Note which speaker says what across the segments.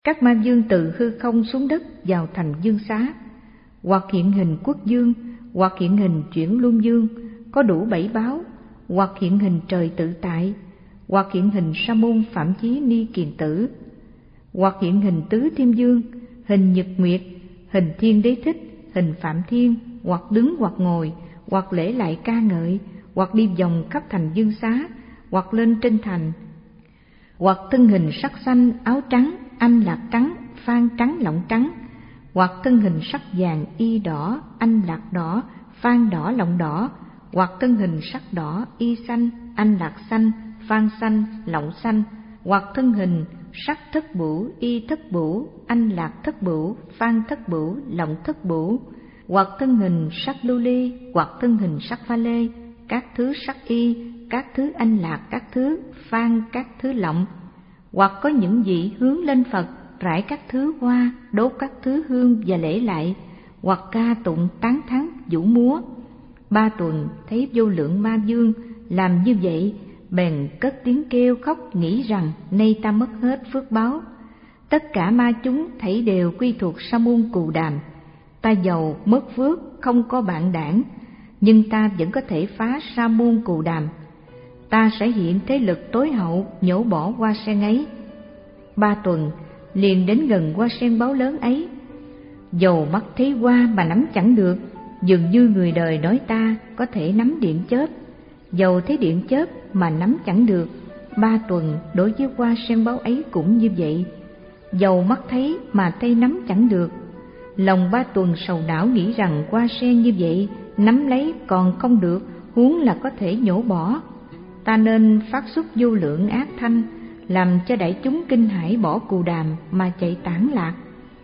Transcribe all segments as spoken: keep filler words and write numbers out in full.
Speaker 1: Các ma dương từ hư không xuống đất vào thành dương xá, hoặc hiện hình quốc dương, hoặc hiện hình chuyển luân dương, có đủ bảy báo, hoặc hiện hình trời tự tại, hoặc hiện hình sa môn phạm chí ni kiền tử, hoặc hiện hình tứ thiên dương, hình nhật nguyệt, hình thiên đế thích, hình phạm thiên, hoặc đứng hoặc ngồi, hoặc lễ lại ca ngợi, hoặc đi vòng khắp thành dương xá, hoặc lên trên thành, hoặc thân hình sắc xanh, áo trắng, anh lạc trắng, phan trắng lọng trắng, hoặc thân hình sắc vàng, y đỏ, anh lạc đỏ, phan đỏ lọng đỏ, hoặc thân hình sắc đỏ, y xanh, anh lạc xanh, phan xanh, lọng xanh, hoặc thân hình sắc thất bửu, y thất bửu, anh lạc thất bửu, phan thất bửu, lọng thất bửu, hoặc thân hình sắc lưu ly, hoặc thân hình sắc pha lê, các thứ sắc y, các thứ anh lạc, các thứ phan, các thứ lọng, hoặc có những vị hướng lên Phật, rải các thứ hoa, đốt các thứ hương và lễ lại, hoặc ca tụng tán thán vũ múa. Ba tuần thấy vô lượng ma dương làm như vậy, bèn cất tiếng kêu khóc, nghĩ rằng nay ta mất hết phước báo. Tất cả ma chúng thảy đều quy thuộc Sa môn Cù Đàm. Ta giàu mất phước, không có bạn đảng, nhưng ta vẫn có thể phá Sa môn Cù Đàm. Ta sẽ hiện thế lực tối hậu, nhổ bỏ hoa sen ấy. Ba tuần liền đến gần hoa sen báo lớn ấy, dầu mắt thấy hoa mà nắm chẳng được, dường như người đời nói ta có thể nắm điện chớp, dầu thấy điện chớp mà nắm chẳng được. Ba tuần đối với hoa sen báo ấy cũng như vậy, dầu mắt thấy mà tay nắm chẳng được. Lòng ba tuần sầu não, nghĩ rằng hoa sen như vậy nắm lấy còn không được, huống là có thể nhổ bỏ. Ta nên phát xuất vô lượng ác thanh, làm cho đại chúng kinh hãi bỏ Cù Đàm mà chạy tản lạc.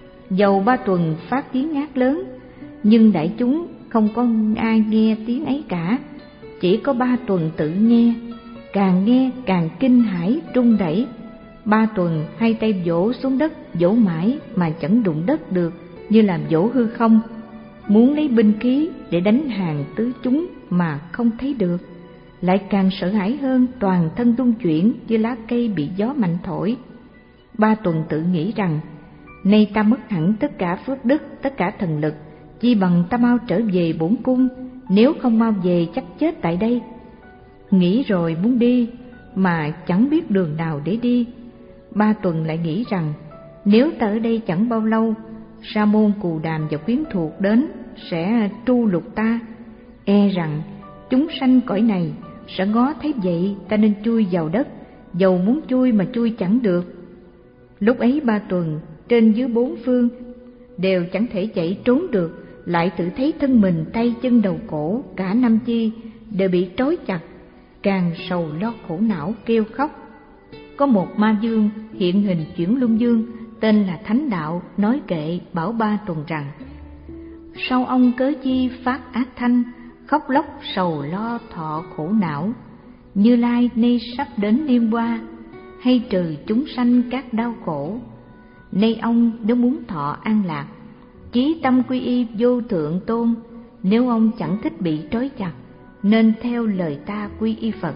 Speaker 1: Dầu ba tuần phát tiếng ác lớn, nhưng đại chúng không có ai nghe tiếng ấy cả, chỉ có ba tuần tự nghe, càng nghe càng kinh hãi run rẩy. Ba tuần hai tay vỗ xuống đất, vỗ mãi mà chẳng đụng đất được, như làm vỗ hư không, muốn lấy binh khí để đánh hàng tứ chúng mà không thấy được, lại càng sợ hãi hơn, toàn thân rung chuyển như lá cây bị gió mạnh thổi. Ba tuần tự nghĩ rằng nay ta mất hẳn tất cả phước đức, tất cả thần lực, chi bằng ta mau trở về bổn cung, nếu không mau về chắc chết tại đây. Nghĩ rồi muốn đi mà chẳng biết đường nào để đi. Ba tuần lại nghĩ rằng nếu ta ở đây chẳng bao lâu, Sa môn Cù Đàm và quyến thuộc đến sẽ tru lục ta, e rằng chúng sanh cõi này sẽ ngó thấy vậy, ta nên chui vào đất, dầu muốn chui mà chui chẳng được. Lúc ấy ba tuần trên dưới bốn phương đều chẳng thể chạy trốn được, lại tự thấy thân mình tay chân đầu cổ cả năm chi đều bị trói chặt, càng sầu lo khổ não kêu khóc. Có một ma dương hiện hình chuyển luân dương, tên là Thánh Đạo, nói kệ bảo ba tuần rằng: sao ông cớ chi phát ác thanh, khóc lóc sầu lo thọ khổ não, Như Lai nay sắp đến đêm qua, hay trừ chúng sanh các đau khổ. Nay ông nếu muốn thọ an lạc, chí tâm quy y vô thượng tôn, nếu ông chẳng thích bị trói chặt, nên theo lời ta quy y Phật.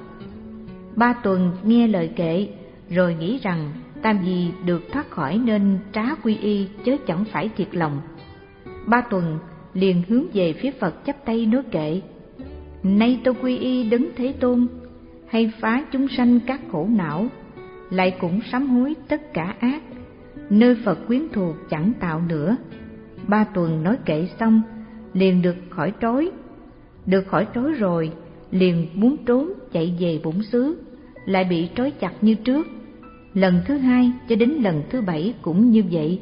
Speaker 1: Ba tuần nghe lời kệ, rồi nghĩ rằng ta vì được thoát khỏi nên trá quy y, chớ chẳng phải thiệt lòng. Ba tuần liền hướng về phía Phật chắp tay nói kệ: nay tôi quy y Đấng Thế Tôn, hay phá chúng sanh các khổ não, lại cũng sám hối tất cả ác, nơi Phật quyến thuộc chẳng tạo nữa. Ba tuần nói kệ xong, liền được khỏi trói. Được khỏi trói rồi, liền muốn trốn chạy về bổn xứ, lại bị trói chặt như trước. Lần thứ hai cho đến lần thứ bảy cũng như vậy.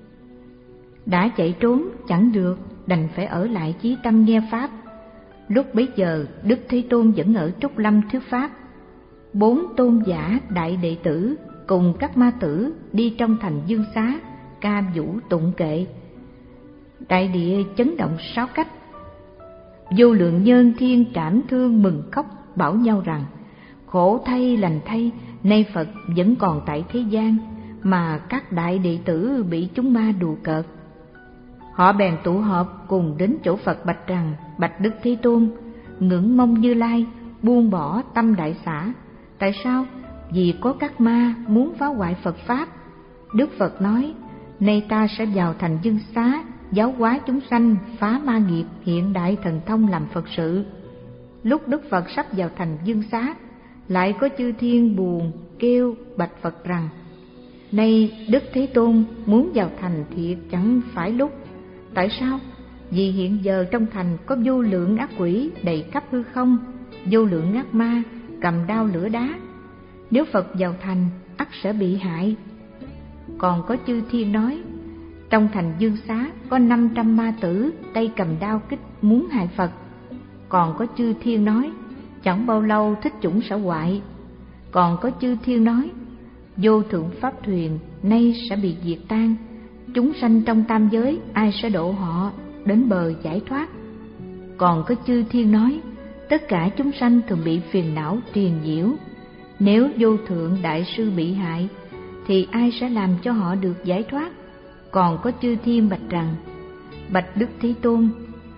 Speaker 1: Đã chạy trốn chẳng được, đành phải ở lại chí tâm nghe pháp. Lúc bấy giờ Đức Thế Tôn vẫn ở Trúc Lâm thuyết pháp. Bốn tôn giả đại đệ tử cùng các ma tử đi trong thành Dương Xá ca vũ tụng kệ. Đại địa chấn động sáu cách. Vô lượng nhân thiên trảm thương mừng khóc, bảo nhau rằng: khổ thay lành thay, nay Phật vẫn còn tại thế gian, mà các đại đệ tử bị chúng ma đùa cợt. Họ bèn tụ họp cùng đến chỗ Phật bạch rằng: bạch Đức Thế Tôn, ngưỡng mong Như Lai buông bỏ tâm đại xả. Tại sao? Vì có các ma muốn phá hoại Phật pháp. Đức Phật nói, nay ta sẽ vào thành Dương Xá, giáo hóa chúng sanh, phá ma nghiệp, hiện đại thần thông làm Phật sự. Lúc Đức Phật sắp vào thành Dương Xá, lại có chư thiên buồn kêu bạch Phật rằng, nay Đức Thế Tôn muốn vào thành thiệt chẳng phải lúc. Tại sao? Vì hiện giờ trong thành có vô lượng ác quỷ đầy khắp hư không, vô lượng ác ma cầm đao lửa đá. Nếu Phật vào thành, ắt sẽ bị hại. Còn có chư thiên nói, trong thành Dương Xá có năm trăm ma tử tay cầm đao kích muốn hại Phật. Còn có chư thiên nói, chẳng bao lâu thích chủng sẽ hoại. Còn có chư thiên nói, vô thượng pháp thuyền nay sẽ bị diệt tan. Chúng sanh trong tam giới ai sẽ độ họ đến bờ giải thoát. Còn có chư thiên nói, tất cả chúng sanh thường bị phiền não triền nhiễu. Nếu vô thượng đại sư bị hại, thì ai sẽ làm cho họ được giải thoát? Còn có chư thiên bạch rằng, bạch Đức Thế Tôn,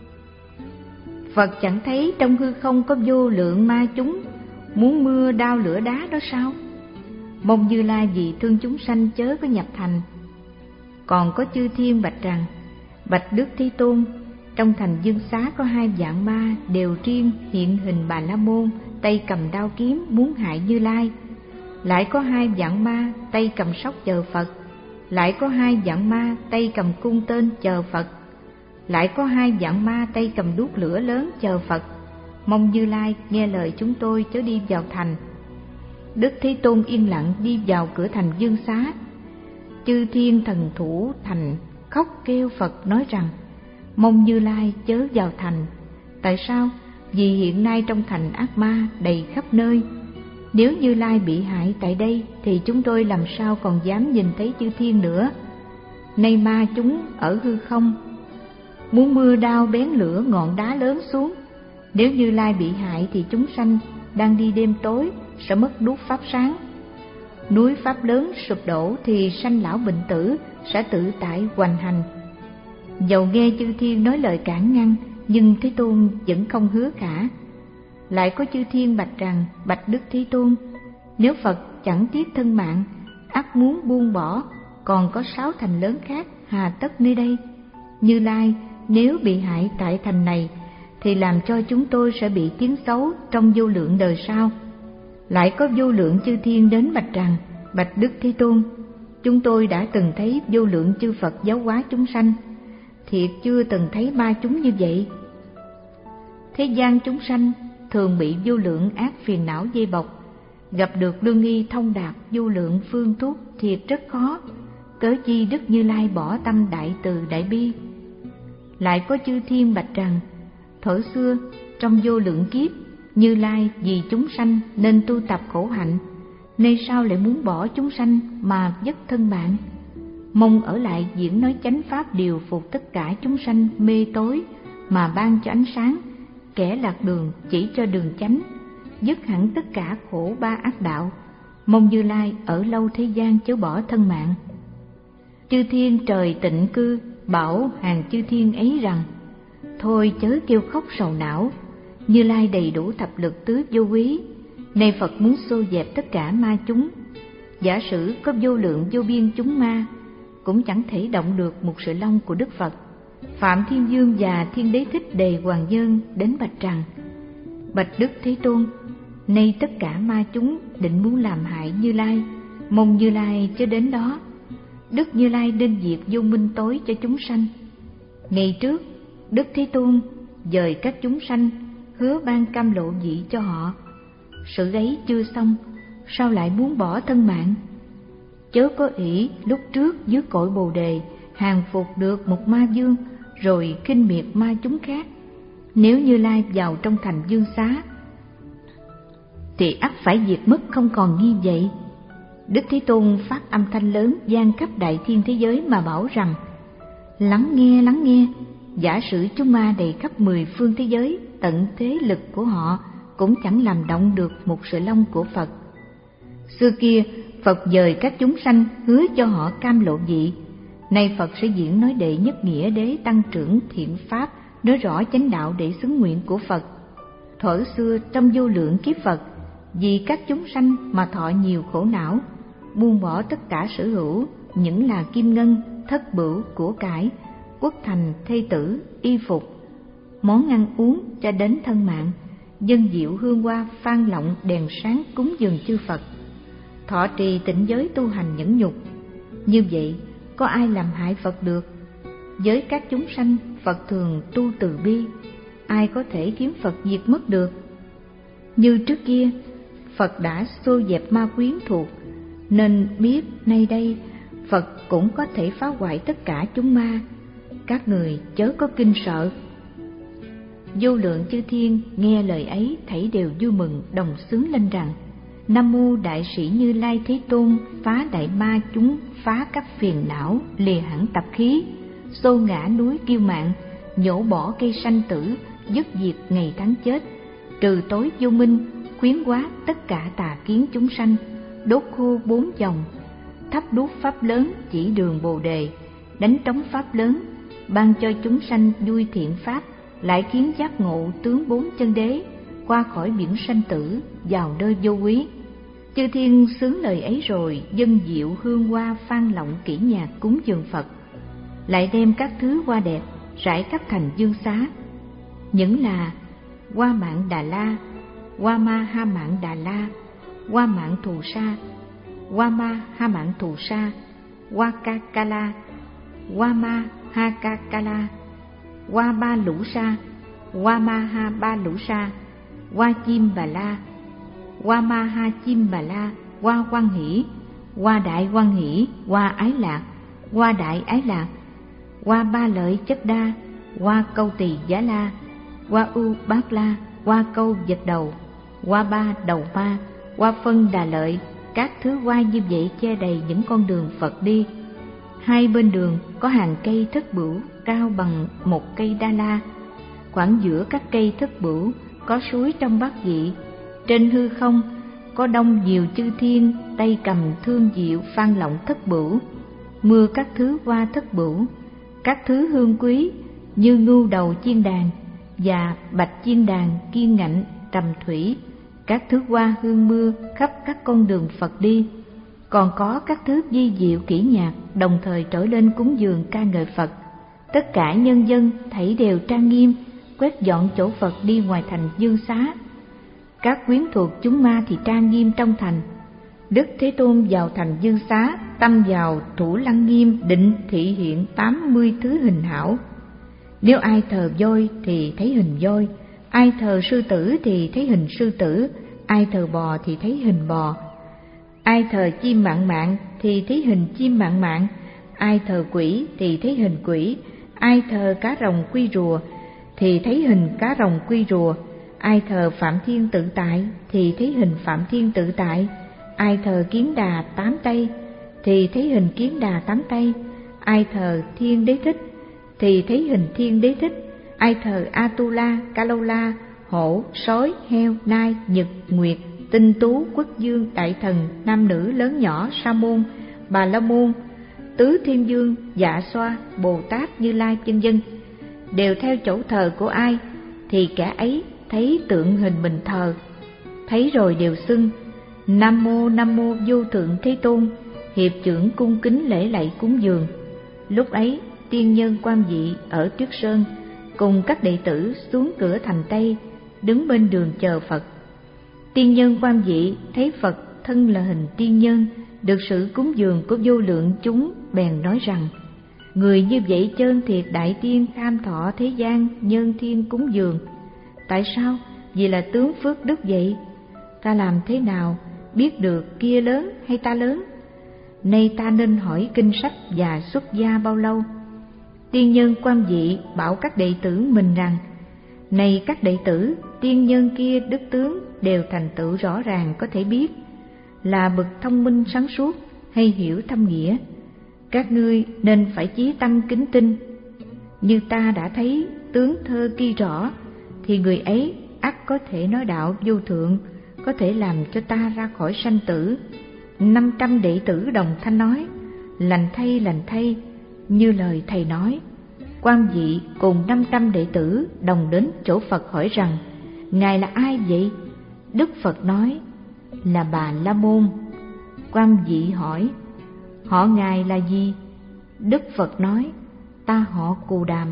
Speaker 1: Phật chẳng thấy trong hư không có vô lượng ma chúng muốn mưa đao lửa đá đó sao? Mong Như Lai vì thương chúng sanh chớ có nhập thành. Còn có chư thiên bạch rằng, bạch Đức Thế Tôn, trong thành Dương Xá có hai dạng ma đều riêng hiện hình Bà La Môn, tay cầm đao kiếm muốn hại Như Lai. Lại có hai dạng ma tay cầm sóc chờ Phật. Lại có hai dạng ma tay cầm cung tên chờ Phật. Lại có hai dạng ma tay cầm đuốc lửa lớn chờ Phật. Mong Như Lai nghe lời chúng tôi chớ đi vào thành. Đức Thế Tôn yên lặng đi vào cửa thành Dương Xá. Chư thiên thần thủ thành khóc kêu Phật nói rằng, mong Như Lai chớ vào thành. Tại sao? Vì hiện nay trong thành ác ma đầy khắp nơi. Nếu Như Lai bị hại tại đây thì chúng tôi làm sao còn dám nhìn thấy chư thiên nữa. Nay ma chúng ở hư không muốn mưa đao bén lửa ngọn đá lớn xuống. Nếu Như Lai bị hại thì chúng sanh đang đi đêm tối sẽ mất đuốc pháp sáng. Núi pháp lớn sụp đổ thì sanh lão bệnh tử sẽ tự tại hoành hành. Dầu nghe chư thiên nói lời cản ngăn, nhưng Thế Tôn vẫn không hứa khả. Lại có chư thiên bạch rằng, bạch Đức Thế Tôn, nếu Phật chẳng tiếc thân mạng, ắt muốn buông bỏ, còn có sáu thành lớn khác hà tất nơi đây. Như Lai nếu bị hại tại thành này, thì làm cho chúng tôi sẽ bị tiếng xấu trong vô lượng đời sau. Lại có vô lượng chư thiên đến bạch rằng, bạch Đức Thế Tôn, chúng tôi đã từng thấy vô lượng chư Phật giáo hóa chúng sanh, thiệt chưa từng thấy ma chúng như vậy. Thế gian chúng sanh thường bị vô lượng ác phiền não dây bọc, gặp được lương y thông đạt vô lượng phương thuốc thiệt rất khó. Cớ chi Đức Như Lai bỏ tâm đại từ đại bi. Lại có chư thiên bạch rằng, thuở xưa trong vô lượng kiếp, Như Lai vì chúng sanh nên tu tập khổ hạnh, nay sao lại muốn bỏ chúng sanh mà dứt thân mạng? Mong ở lại diễn nói chánh pháp điều phục tất cả chúng sanh mê tối, mà ban cho ánh sáng, kẻ lạc đường chỉ cho đường chánh, dứt hẳn tất cả khổ ba ác đạo. Mong Như Lai ở lâu thế gian chớ bỏ thân mạng. Chư thiên trời tịnh cư bảo hàng chư thiên ấy rằng, thôi chớ kêu khóc sầu não, Như Lai đầy đủ thập lực tứ vô quý. Nay Phật muốn xô dẹp tất cả ma chúng. Giả sử có vô lượng vô biên chúng ma, cũng chẳng thể động được một sợi lông của Đức Phật. Phạm Thiên Dương và Thiên Đế Thích Đề Hoàng Nhân đến bạch rằng, bạch Đức Thế Tôn, nay tất cả ma chúng định muốn làm hại Như Lai, mong Như Lai chớ đến đó. Đức Như Lai nên diệt vô minh tối cho chúng sanh. Ngày trước Đức Thế Tôn dời các chúng sanh, hứa ban cam lộ vị cho họ. Sự ấy chưa xong, sao lại muốn bỏ thân mạng? Chớ có ỷ lúc trước dưới cội Bồ Đề hàng phục được một ma vương, rồi khinh miệt ma chúng khác. Nếu Như Lai vào trong thành Dương Xá, thì ắt phải diệt mất không còn nghi vậy. Đức Thế Tôn phát âm thanh lớn vang khắp đại thiên thế giới mà bảo rằng, lắng nghe, lắng nghe, giả sử chúng ma đầy khắp mười phương thế giới, tận thế lực của họ cũng chẳng làm động được một sợi lông của Phật. Xưa kia Phật dời các chúng sanh, hứa cho họ cam lộ vị. Nay Phật sẽ diễn nói đệ nhất nghĩa đế tăng trưởng thiện pháp, nói rõ chánh đạo để xứng nguyện của Phật. Thuở xưa trong vô lượng kiếp Phật, vì các chúng sanh mà thọ nhiều khổ não, buông bỏ tất cả sở hữu, những là kim ngân, thất bửu, của cải, quốc thành, thê tử, y phục, món ăn uống cho đến thân mạng, dân diệu hương hoa, phan lọng, đèn sáng cúng dường chư Phật, thọ trì tịnh giới tu hành nhẫn nhục. Như vậy có ai làm hại Phật được? Với các chúng sanh, Phật thường tu từ bi, ai có thể khiến Phật diệt mất được? Như trước kia, Phật đã xô dẹp ma quyến thuộc, nên biết nay đây Phật cũng có thể phá hoại tất cả chúng ma. Các người chớ có kinh sợ. Vô lượng chư thiên nghe lời ấy thảy đều vui mừng đồng xướng lên rằng: Nam mô Đại sĩ Như Lai Thế Tôn, phá đại ma chúng, phá các phiền não, lìa hẳn tập khí, xô ngã núi kiêu mạn, nhổ bỏ cây sanh tử, dứt diệt ngày tháng chết, trừ tối vô minh, khuyến hóa tất cả tà kiến chúng sanh, đốt khô bốn dòng, thắp đuốc pháp lớn chỉ đường Bồ đề, đánh trống pháp lớn, ban cho chúng sanh vui thiện pháp, lại khiến giác ngộ tướng bốn chân đế, qua khỏi biển sanh tử, vào nơi vô quý. Chư thiên xướng lời ấy rồi, dân diệu hương hoa, phan lọng, kỹ nhạc cúng dường Phật, lại đem các thứ hoa đẹp rải khắp thành dương xá, những là hoa mạng Đà La, hoa ma ha mạng Đà La, hoa mạng Thù Sa, hoa ma ha mạng Thù Sa, hoa ca ca la, hoa ma ha ca ca la, hoa ba lũ sa, hoa ma ha ba lũ sa, hoa chim bà la, hoa ma ha chim bà la, hoa quan hỷ, hoa đại quan hỷ, hoa ái lạc, hoa đại ái lạc, hoa ba lợi chất đa, hoa câu tỳ giá la, hoa ưu bát la, hoa câu vật đầu, hoa ba đầu ma, hoa phân đà lợi. Các thứ hoa như vậy che đầy những con đường Phật đi. Hai bên đường có hàng cây thất bửu cao bằng một cây đa la. Khoảng giữa các cây thất bửu có suối trong bát vị. Trên hư không có đông nhiều chư thiên, tay cầm thương diệu phan lọng thất bửu, mưa các thứ hoa thất bửu, các thứ hương quý như ngưu đầu chiên đàn và bạch chiên đàn, kiên ngạnh, trầm thủy, các thứ hoa hương mưa khắp các con đường Phật đi. Còn có các thứ vi diệu kỹ nhạc đồng thời trỗi lên cúng dường ca ngợi Phật. Tất cả nhân dân thảy đều trang nghiêm, quét dọn chỗ Phật đi ngoài thành dương xá. Các quyến thuộc chúng ma thì trang nghiêm trong thành. Đức Thế Tôn vào thành dương xá, tâm vào thủ lăng nghiêm, định thị hiện tám mươi thứ hình hảo. Nếu ai thờ voi thì thấy hình voi, ai thờ sư tử thì thấy hình sư tử, ai thờ bò thì thấy hình bò, ai thờ chim mạn mạn thì thấy hình chim mạn mạn, ai thờ quỷ thì thấy hình quỷ, ai thờ cá rồng quy rùa thì thấy hình cá rồng quy rùa, ai thờ Phạm Thiên tự tại thì thấy hình Phạm Thiên tự tại, ai thờ kiến đà tám tay thì thấy hình kiến đà tám tay, ai thờ Thiên Đế Thích thì thấy hình Thiên Đế Thích, ai thờ Atula, Kalola, hổ, sói, heo, nai, nhật, nguyệt, tinh tú, quốc dương, đại thần, nam nữ lớn nhỏ, sa môn, bà la môn, tứ thiên dương, dạ xoa, Bồ Tát, Như Lai vân vân, đều theo chỗ thờ của ai thì kẻ ấy thấy tượng hình mình thờ. Thấy rồi đều xưng Nam mô Nam mô vô thượng Thế Tôn, hiệp trưởng cung kính lễ lạy cúng dường. Lúc ấy tiên nhân Quan Vị ở Tuyết Sơn cùng các đệ tử xuống cửa thành Tây, đứng bên đường chờ Phật. Tiên nhân Quan Vị thấy Phật thân là hình tiên nhân, được sự cúng dường của vô lượng chúng, bèn nói rằng: người như vậy chơn thiệt đại tiên tham thọ thế gian nhân thiên cúng dường. Tại sao? Vì là tướng phước đức vậy. Ta làm thế nào biết được kia lớn hay ta lớn? Nay ta nên hỏi kinh sách và xuất gia bao lâu? Tiên nhân Quan Vị bảo các đệ tử mình rằng: này các đệ tử, tiên nhân kia đức tướng đều thành tựu rõ ràng có thể biết, là bậc thông minh sáng suốt hay hiểu thâm nghĩa. Các ngươi nên phải chí tâm kính tin. Như ta đã thấy tướng thơ ghi rõ, thì người ấy ắt có thể nói đạo vô thượng, có thể làm cho ta ra khỏi sanh tử. Năm trăm đệ tử đồng thanh nói: lành thay, lành thay, như lời thầy nói. Quan Vị cùng năm trăm đệ tử đồng đến chỗ Phật hỏi rằng: ngài là ai vậy? Đức Phật nói: là Bà La Môn. Quan Vị hỏi: họ ngài là gì? Đức Phật nói: ta họ Cù Đàm.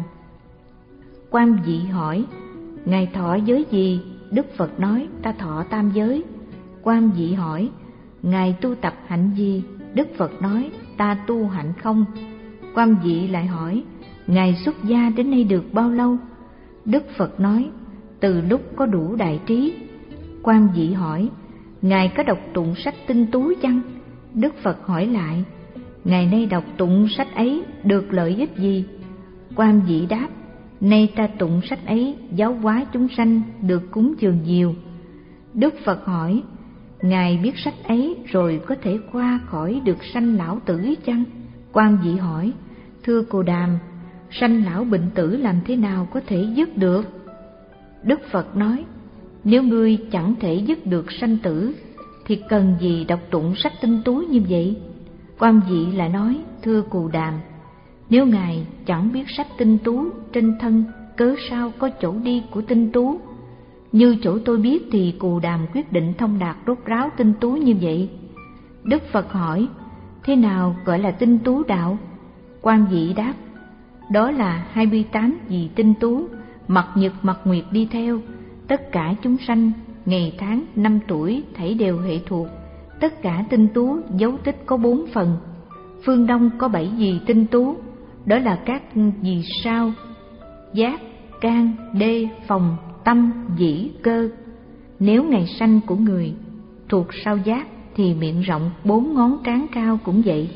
Speaker 1: Quan Dị hỏi: ngài thọ giới gì? Đức Phật nói: ta thọ tam giới. Quan Dị hỏi: ngài tu tập hạnh gì? Đức Phật nói: ta tu hạnh không. Quan Dị lại hỏi: ngài xuất gia đến nay được bao lâu? Đức Phật nói: từ lúc có đủ đại trí. Quan Dị hỏi: ngài có đọc tụng sách tinh tú chăng? Đức Phật hỏi lại: ngày nay đọc tụng sách ấy được lợi ích gì? Quan Dị đáp: nay ta tụng sách ấy giáo hóa chúng sanh được cúng dường nhiều. Đức Phật hỏi: ngài biết sách ấy rồi có thể qua khỏi được sanh lão tử chăng? Quan Dị hỏi: thưa Cù Đàm, sanh lão bệnh tử làm thế nào có thể dứt được? Đức Phật nói: nếu ngươi chẳng thể dứt được sanh tử thì cần gì đọc tụng sách tinh tú như vậy? Quan Dị lại nói: thưa Cù Đàm, nếu ngài chẳng biết sách tinh tú trên thân, cớ sao có chỗ đi của tinh tú? Như chỗ tôi biết thì Cù Đàm quyết định thông đạt rốt ráo tinh tú như vậy. Đức Phật hỏi: thế nào gọi là tinh tú đạo? Quan Dị đáp: đó là hai mươi tám vị tinh tú, mặt nhật mặt nguyệt đi theo. Tất cả chúng sanh, ngày tháng, năm tuổi thảy đều hệ thuộc. Tất cả tinh tú dấu tích có bốn phần. Phương Đông có bảy vị tinh tú, đó là các vì sao: giác, can, đê, phòng, tâm, dĩ, cơ. Nếu ngày sanh của người thuộc sao giác thì miệng rộng bốn ngón trán cao cũng vậy.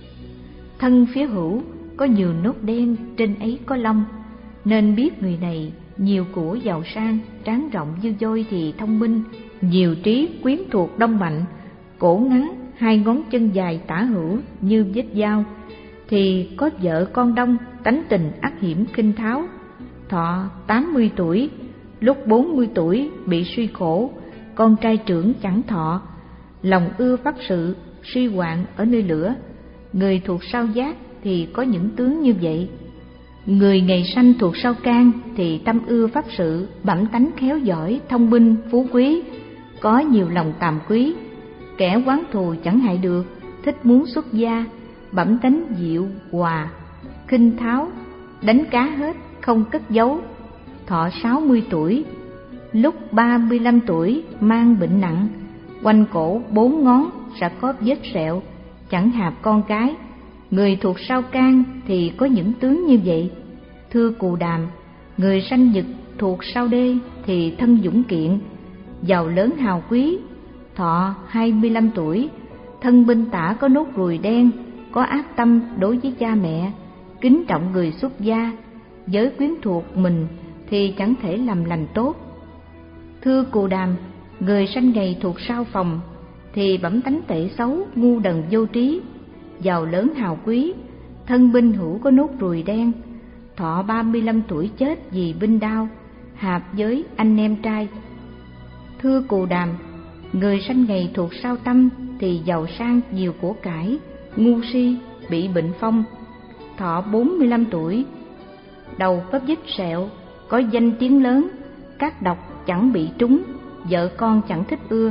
Speaker 1: Thân phía hữu có nhiều nốt đen, trên ấy có lông, nên biết người này nhiều của giàu sang, trán rộng như voi thì thông minh, nhiều trí quyến thuộc đông mạnh. Cổ ngắn, hai ngón chân dài tả hữu như vết dao, thì có vợ con đông, tánh tình ác hiểm khinh tháo. Thọ tám mươi tuổi, lúc bốn mươi tuổi bị suy khổ, con trai trưởng chẳng thọ, lòng ưa pháp sự, suy hoạn ở nơi lửa. Người thuộc sao giác thì có những tướng như vậy. Người ngày sanh thuộc sao can thì tâm ưa pháp sự, bẩm tánh khéo giỏi, thông minh, phú quý, có nhiều lòng tàm quý. Kẻ oán thù chẳng hại được, thích muốn xuất gia, bẩm tánh diệu hòa, khinh tháo, đánh cá hết, không cất giấu. Thọ sáu mươi tuổi, lúc ba mươi lăm tuổi mang bệnh nặng, quanh cổ bốn ngón sẽ có vết sẹo, chẳng hạp con cái. Người thuộc sao can thì có những tướng như vậy. Thưa Cù Đàm, người sanh nhật thuộc sao đê thì thân dũng kiện, giàu lớn hào quý. Thọ hai mươi lăm tuổi, thân bên tả có nốt ruồi đen, có ác tâm đối với cha mẹ, kính trọng người xuất gia, giới quyến thuộc mình thì chẳng thể làm lành tốt. Thưa Cù Đàm, người sanh ngày thuộc sao phòng thì bẩm tánh tệ xấu, ngu đần vô trí, giàu lớn hào quý, thân binh hữu có nốt ruồi đen. Thọ ba mươi lăm tuổi chết vì binh đao, hạp với anh em trai. Thưa Cù Đàm, người sanh ngày thuộc sao tâm thì giàu sang nhiều của cải, ngu si, bị bệnh phong. Thọ bốn mươi lăm tuổi, đầu có vết sẹo, có danh tiếng lớn, các độc chẳng bị trúng, vợ con chẳng thích ưa.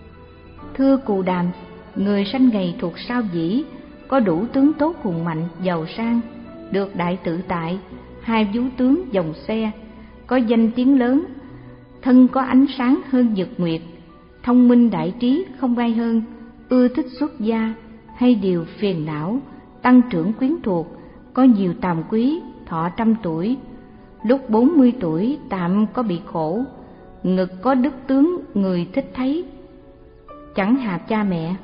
Speaker 1: Thưa Cù Đàm, người sanh ngày thuộc sao dĩ, có đủ tướng tốt hùng mạnh, giàu sang, được đại tự tại, hai vú tướng dòng xe, có danh tiếng lớn, thân có ánh sáng hơn nhật nguyệt, thông minh đại trí không ai hơn, ưa thích xuất gia, hay điều phiền não, tăng trưởng quyến thuộc, có nhiều tàm quý. Thọ trăm tuổi, lúc bốn mươi tuổi tạm có bị khổ, ngực có đức tướng người thích thấy, chẳng hạp cha mẹ.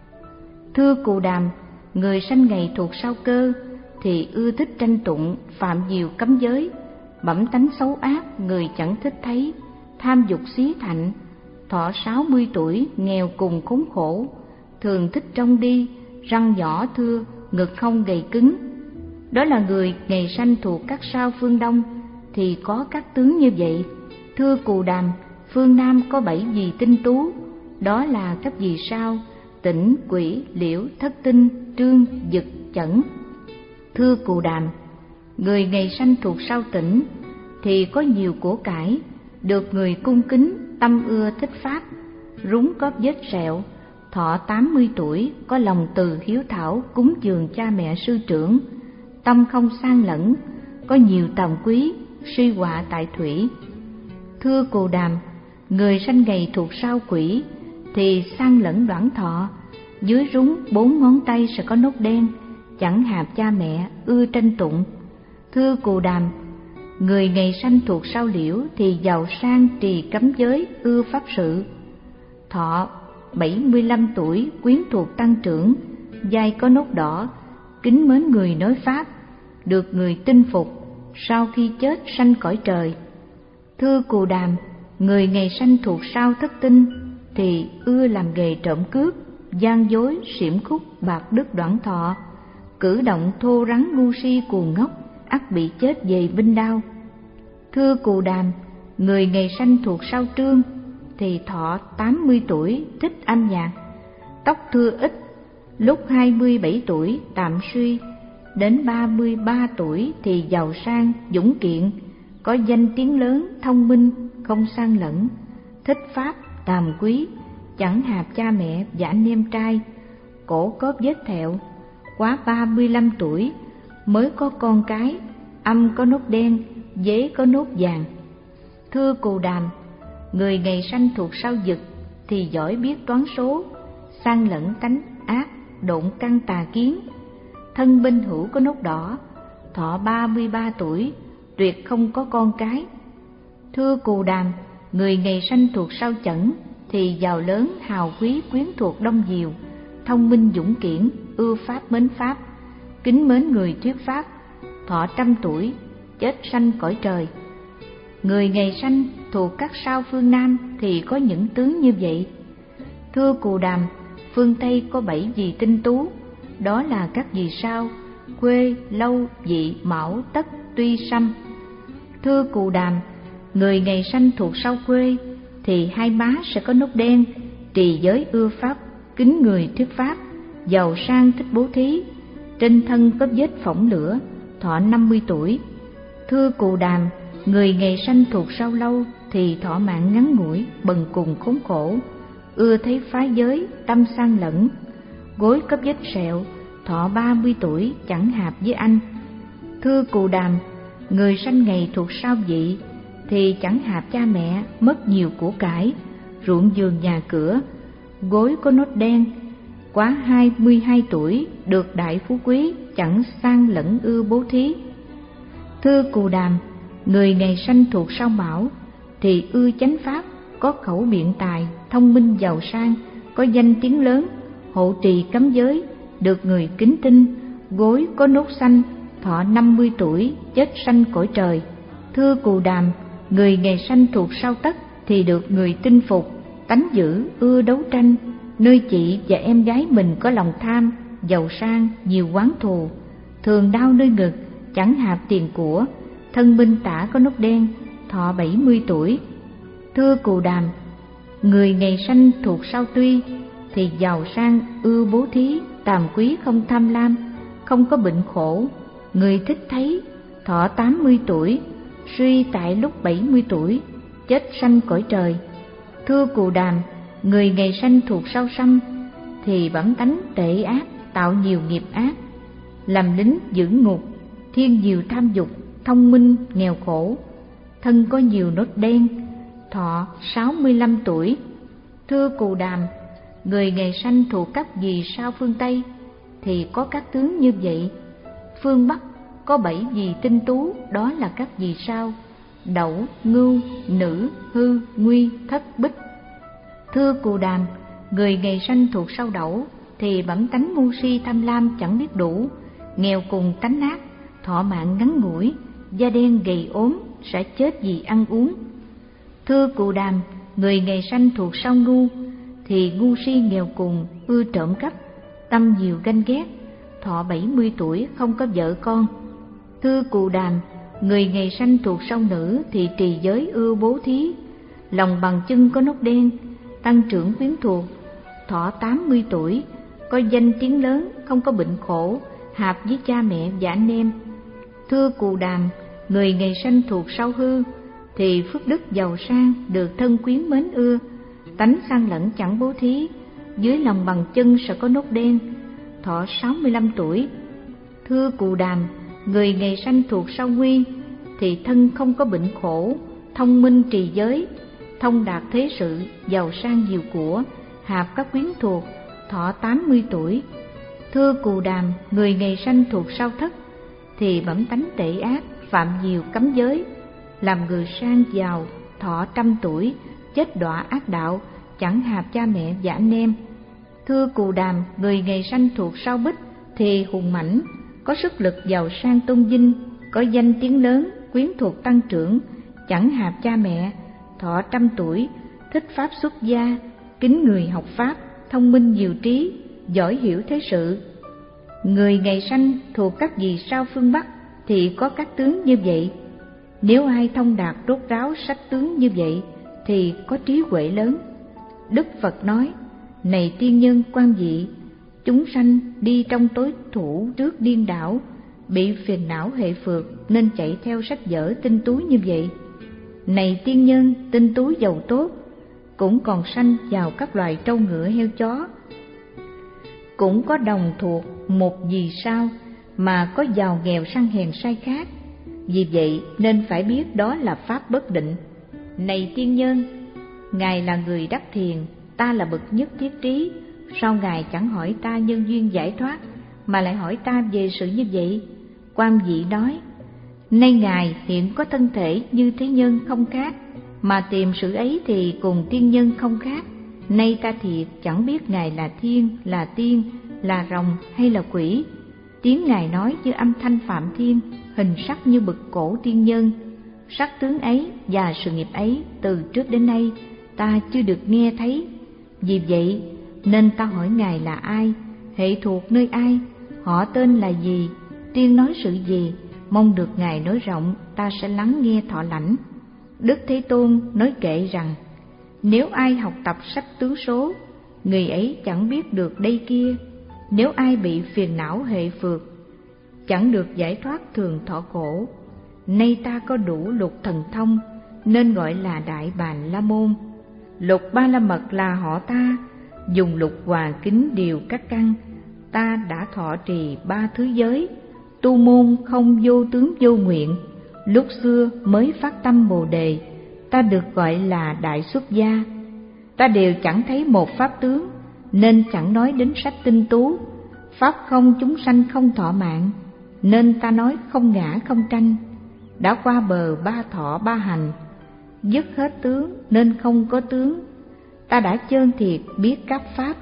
Speaker 1: Thưa Cù Đàm, người sanh ngày thuộc sao cơ thì ưa thích tranh tụng, phạm nhiều cấm giới, bẩm tánh xấu ác, người chẳng thích thấy, tham dục xí thạnh. Thọ sáu mươi tuổi, nghèo cùng khốn khổ, thường thích trông đi, răng nhỏ thưa, ngực không gầy cứng. Đó là người ngày sanh thuộc các sao phương Đông thì có các tướng như vậy. Thưa Cù Đàm, phương Nam có bảy vị tinh tú, đó là các vì sao: Tĩnh, Quỷ, Liễu, Thất Tinh, Trương, Dực, Chẩn. Thưa Cù Đàm, người ngày sanh thuộc sao Tĩnh thì có nhiều của cải, được người cung kính, tâm ưa thích pháp, rúng có vết sẹo. thọ tám mươi tuổi, có lòng từ hiếu thảo, cúng dường cha mẹ sư trưởng, tâm không sang lẫn, có nhiều tầm quý, suy họa tại thủy. Thưa Cù Đàm, người sanh ngày thuộc sao Quỷ thì sang lẫn đoạn thọ, dưới rúng bốn ngón tay sẽ có nốt đen, chẳng hạp cha mẹ, ưa tranh tụng. Thưa Cù Đàm, người ngày sanh thuộc sao Liễu thì giàu sang, trì cấm giới, ưa pháp sự. Thọ bảy mươi lăm tuổi, quyến thuộc tăng trưởng, vai có nốt đỏ, kính mến người nói pháp, được người tin phục, sau khi chết sanh cõi trời. Thưa Cù Đàm, người ngày sanh thuộc sao Thất Tinh thì ưa làm nghề trộm cướp, gian dối, xiểm khúc, bạc đức đoạn thọ, cử động thô rắn, ngu si, cuồng ngốc, ắt bị chết về binh đao. Thưa Cù Đàm, người ngày sanh thuộc sao Trương thì thọ tám mươi tuổi, thích âm nhạc, tóc thưa ít, lúc hai mươi bảy tuổi tạm suy, đến ba mươi ba tuổi thì giàu sang, dũng kiện, có danh tiếng lớn, thông minh, không sang lẫn, thích pháp, tàm quý, chẳng hạp cha mẹ và anh em trai, cổ cóp vết thẹo, quá ba mươi lăm tuổi mới có con cái, âm có nốt đen, dế có nốt vàng. Thưa Cù Đàm, người ngày sanh thuộc sao Dực thì giỏi biết toán số, sang lẫn tánh ác, độn căn tà kiến, thân binh hữu có nốt đỏ, thọ ba mươi ba tuổi, tuyệt không có con cái. Thưa Cù Đàm, người ngày sanh thuộc sao Chẩn thì giàu lớn, hào quý, quyến thuộc đông diều, thông minh dũng kiển, ưa pháp mến pháp, kính mến người thuyết pháp, thọ trăm tuổi, chết sanh cõi trời. Người ngày sanh thuộc các sao phương Nam thì có những tướng như vậy. Thưa Cù Đàm, phương Tây có bảy vì tinh tú, đó là các vì sao Khuê, Lâu, Dị, Mão, Tất, Tuy, Sâm. Thưa Cù Đàm, người ngày sanh thuộc sao Khuê thì hai má sẽ có nốt đen, trì giới ưa pháp, kính người thuyết pháp, giàu sang thích bố thí, trên thân có vết phỏng lửa, thọ năm mươi tuổi. Thưa Cù Đàm, người ngày sanh thuộc sao Lâu thì thọ mạng ngắn ngủi, bần cùng khốn khổ, ưa thấy phá giới, tâm sang lẫn, gối có vết sẹo, thọ ba mươi tuổi, chẳng hạp với anh. Thưa Cù Đàm, người sanh ngày thuộc sao Dị thì chẳng hạp cha mẹ, mất nhiều của cải, ruộng vườn nhà cửa, gối có nốt đen, quá hai mươi hai tuổi, được đại phú quý, chẳng sang lẫn ưa bố thí. Thưa Cù Đàm, người ngày sanh thuộc sao Mão thì ưa chánh pháp, có khẩu biện tài, thông minh giàu sang, có danh tiếng lớn, hộ trì cấm giới, được người kính tin, gối có nốt xanh, thọ năm mươi tuổi, chết sanh cõi trời. Thưa Cù Đàm, người ngày sanh thuộc sao Tất thì được người tin phục, tánh dữ, ưa đấu tranh, nơi chị và em gái mình có lòng tham, giàu sang, nhiều oán thù, thường đau nơi ngực, chẳng hạp tiền của, thân binh tả có nốt đen, thọ bảy mươi tuổi. Thưa Cù Đàm, người ngày sanh thuộc sao Tuy thì giàu sang, ưa bố thí, tàm quý, không tham lam, không có bệnh khổ, người thích thấy, thọ tám mươi tuổi, suy tại lúc bảy mươi tuổi, chết sanh cõi trời. Thưa Cù Đàm, người ngày sanh thuộc sao Sâm thì bẩm tánh tệ ác, tạo nhiều nghiệp ác, làm lính giữ ngục, thiên nhiều tham dục, thông minh nghèo khổ, thân có nhiều nốt đen, thọ sáu mươi lăm tuổi. Thưa Cù Đàm, người ngày sanh thuộc các vì sao phương Tây thì có các tướng như vậy. Phương Bắc có bảy vì tinh tú, đó là các vì sao Đẩu, Ngưu, Nữ, Hư, Nguy, Thất, Bích. Thưa Cù Đàm, người ngày sanh thuộc sao Đẩu thì bẩm tánh ngu si tham lam, chẳng biết đủ, nghèo cùng tánh ác, thọ mạng ngắn ngủi, da đen gầy ốm, sẽ chết vì ăn uống. Thưa Cù Đàm, người ngày sanh thuộc sao Ngu thì ngu si nghèo cùng, ưa trộm cắp, tâm nhiều ganh ghét, thọ bảy mươi tuổi, không có vợ con. Thưa Cù Đàm, người ngày sanh thuộc sao Nữ thì trì giới, ưa bố thí, lòng bằng chân có nốt đen, tăng trưởng quyến thuộc, thọ tám mươi tuổi, có danh tiếng lớn, không có bệnh khổ, hạp với cha mẹ và anh em. Thưa Cù Đàm, người ngày sanh thuộc sao Hư thì phước đức giàu sang, được thân quyến mến ưa, tánh sang lẫn chẳng bố thí, dưới lòng bàn chân sẽ có nốt đen, thọ sáu mươi lăm tuổi. Thưa Cù Đàm, người ngày sanh thuộc Sao Huy thì thân không có bệnh khổ, thông minh trì giới, thông đạt thế sự, giàu sang nhiều của, hạp các quyến thuộc, thọ tám mươi tuổi. Thưa Cù Đàm, người ngày sanh thuộc Sao Thất thì bẩm tánh tệ ác, phạm nhiều cấm giới, làm người sang giàu, thọ trăm tuổi, chết đọa ác đạo, chẳng hạp cha mẹ và anh em. Thưa Cù Đàm, người ngày sanh thuộc Sao Bích thì hùng mãnh, có sức lực, giàu sang tôn vinh, có danh tiếng lớn, quyến thuộc tăng trưởng, chẳng hạp cha mẹ, thọ trăm tuổi, thích pháp xuất gia, kính người học pháp, thông minh nhiều trí, giỏi hiểu thế sự. Người ngày sanh thuộc các vì sao phương Bắc thì có các tướng như vậy. Nếu ai thông đạt rốt ráo sách tướng như vậy thì có trí huệ lớn. Đức Phật nói: này tiên nhân quan vị, chúng sanh đi trong tối thủ trước điên đảo, bị phiền não hệ phược nên chạy theo sách vở tinh túi như vậy. Này tiên nhân tinh túi giàu tốt, cũng còn sanh vào các loài trâu ngựa heo chó, cũng có đồng thuộc một vì sao mà có giàu nghèo sang hèn sai khác. Vì vậy nên phải biết đó là pháp bất định. Này tiên nhân, Ngài là người đắc thiền, ta là bậc nhất thiết trí, sao Ngài chẳng hỏi ta nhân duyên giải thoát mà lại hỏi ta về sự như vậy? Quan vị nói: nay Ngài hiện có thân thể như thế nhân không khác, mà tìm sự ấy thì cùng tiên nhân không khác. Nay ta thiệt chẳng biết Ngài là thiên, là tiên, là rồng hay là quỷ. Tiếng Ngài nói như âm thanh phạm thiên, hình sắc như bậc cổ tiên nhân. Sắc tướng ấy và sự nghiệp ấy từ trước đến nay ta chưa được nghe thấy. Vì vậy nên ta hỏi Ngài là ai, hệ thuộc nơi ai, họ tên là gì, tiên nói sự gì, mong được Ngài nói rộng, ta sẽ lắng nghe thọ lãnh. Đức Thế Tôn nói kệ rằng: nếu ai học tập sách tướng số, người ấy chẳng biết được đây kia. Nếu ai bị phiền não hệ phược, chẳng được giải thoát thường thọ khổ. Nay ta có đủ lục thần thông, nên gọi là Đại Bàn La Môn. Lục Ba La Mật là họ ta, dùng lục hòa kính điều các căn. Ta đã thọ trì ba thứ giới, tu môn không vô tướng vô nguyện. Lúc xưa mới phát tâm Bồ Đề, ta được gọi là Đại Xuất Gia. Ta đều chẳng thấy một pháp tướng, nên chẳng nói đến sách tinh tú. Pháp không chúng sanh không thọ mạng, nên ta nói không ngã không tranh. Đã qua bờ ba thọ ba hành, dứt hết tướng nên không có tướng. Ta đã chơn thiệt biết các pháp,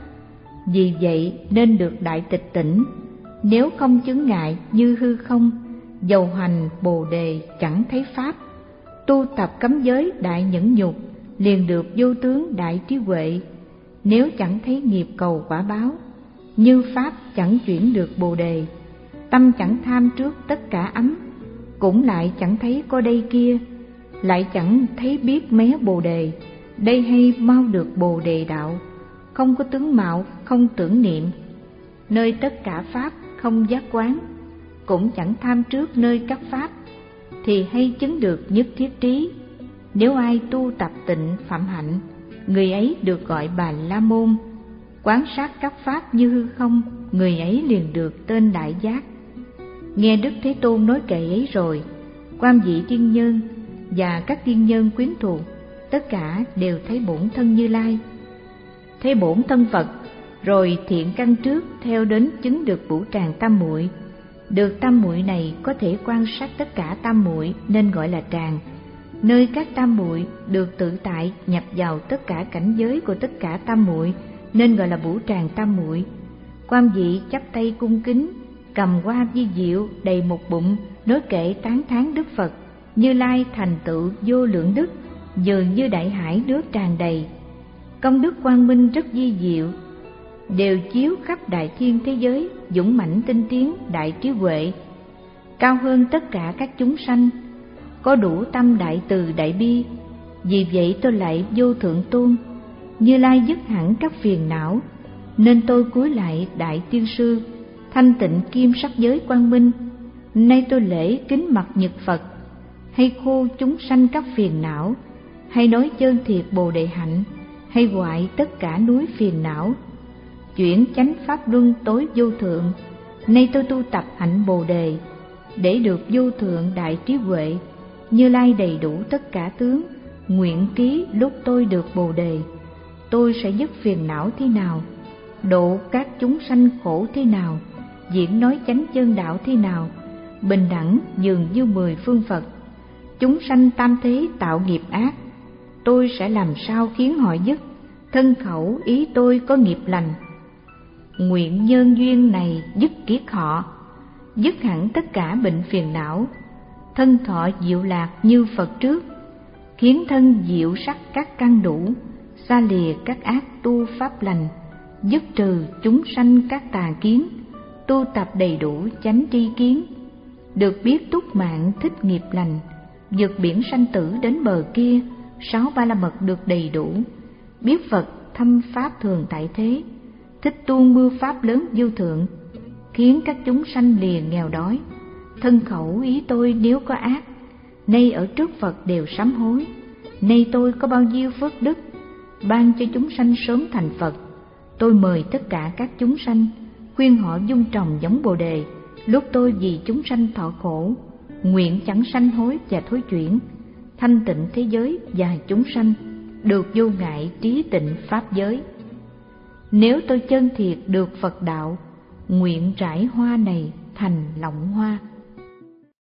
Speaker 1: vì vậy nên được đại tịch tỉnh. Nếu không chứng ngại như hư không, dầu hành Bồ Đề chẳng thấy pháp. Tu tập cấm giới đại nhẫn nhục, liền được vô tướng đại trí huệ. Nếu chẳng thấy nghiệp cầu quả báo, như pháp chẳng chuyển được Bồ Đề. Tâm chẳng tham trước tất cả ấm, cũng lại chẳng thấy có đây kia. Lại chẳng thấy biết mé Bồ Đề, đây hay mau được Bồ Đề đạo. Không có tướng mạo, không tưởng niệm, nơi tất cả pháp không giác quán. Cũng chẳng tham trước nơi các pháp, thì hay chứng được nhất thiết trí. Nếu ai tu tập tịnh phạm hạnh, người ấy được gọi Bà La Môn. Quán sát các pháp như hư không, người ấy liền được tên đại giác. Nghe Đức Thế Tôn nói kệ ấy rồi, quan vị tiên nhân và các tiên nhân quyến thuộc tất cả đều thấy bổn thân Như Lai, thấy bổn thân Phật, rồi thiện căn trước theo đến chứng được vũ tràng tam muội. Được tam muội này có thể quan sát tất cả tam muội nên gọi là tràng. Nơi các tam muội được tự tại nhập vào tất cả cảnh giới của tất cả tam muội nên gọi là vũ tràng tam muội. Quan vị chắp tay cung kính, cầm hoa vi diệu đầy một bụng, nói kệ tán thán Đức Phật. Như Lai thành tựu vô lượng đức, dường như đại hải nước tràn đầy. Công đức quang minh rất vi diệu, đều chiếu khắp đại thiên thế giới, dũng mãnh tinh tiến đại trí huệ, cao hơn tất cả các chúng sanh, có đủ tâm đại từ đại bi. Vì vậy tôi lạy vô thượng tôn, Như Lai dứt hẳn các phiền não, nên tôi cúi lại đại tiên sư, thanh tịnh kim sắc giới quang minh. Nay tôi lễ kính mặt nhật Phật, hay khô chúng sanh các phiền não, hay nói chơn thiệt Bồ Đề hạnh, hay hoại tất cả núi phiền não. chuyển chánh pháp luân tối vô thượng. Nay tôi tu tập hạnh Bồ đề, để được vô thượng đại trí huệ. Như Lai đầy đủ tất cả tướng, nguyện ký lúc tôi được Bồ đề. Tôi sẽ dứt phiền não thế nào, độ các chúng sanh khổ thế nào, diễn nói chánh chân đạo thế nào, bình đẳng dường như mười phương Phật. Chúng sanh tam thế tạo nghiệp ác, tôi sẽ làm sao khiến họ dứt. Thân khẩu ý tôi có nghiệp lành, nguyện nhân duyên này dứt kiết họ, dứt hẳn tất cả bệnh phiền não. Thân thọ diệu lạc như Phật trước, khiến thân diệu sắc các căn đủ, xa lìa các ác tu pháp lành, dứt trừ chúng sanh các tà kiến, tu tập đầy đủ chánh tri kiến. Được biết túc mạng thích nghiệp lành, vượt biển sanh tử đến bờ kia, sáu ba la mật được đầy đủ. Biết Phật thâm pháp thường tại thế, thích tu mưu pháp lớn vô thượng, khiến các chúng sanh lìa nghèo đói. Thân khẩu ý tôi nếu có ác, nay ở trước Phật đều sám hối. Nay tôi có bao nhiêu phước đức, ban cho chúng sanh sớm thành Phật. Tôi mời tất cả các chúng sanh, khuyên họ dung trồng giống Bồ đề. Lúc tôi vì chúng sanh thọ khổ, nguyện chẳng sanh hối và thối chuyển, thanh tịnh thế giới và chúng sanh, được vô ngại trí tịnh pháp giới. Nếu tôi chân thiệt được Phật đạo, nguyện rải hoa này thành lọng hoa.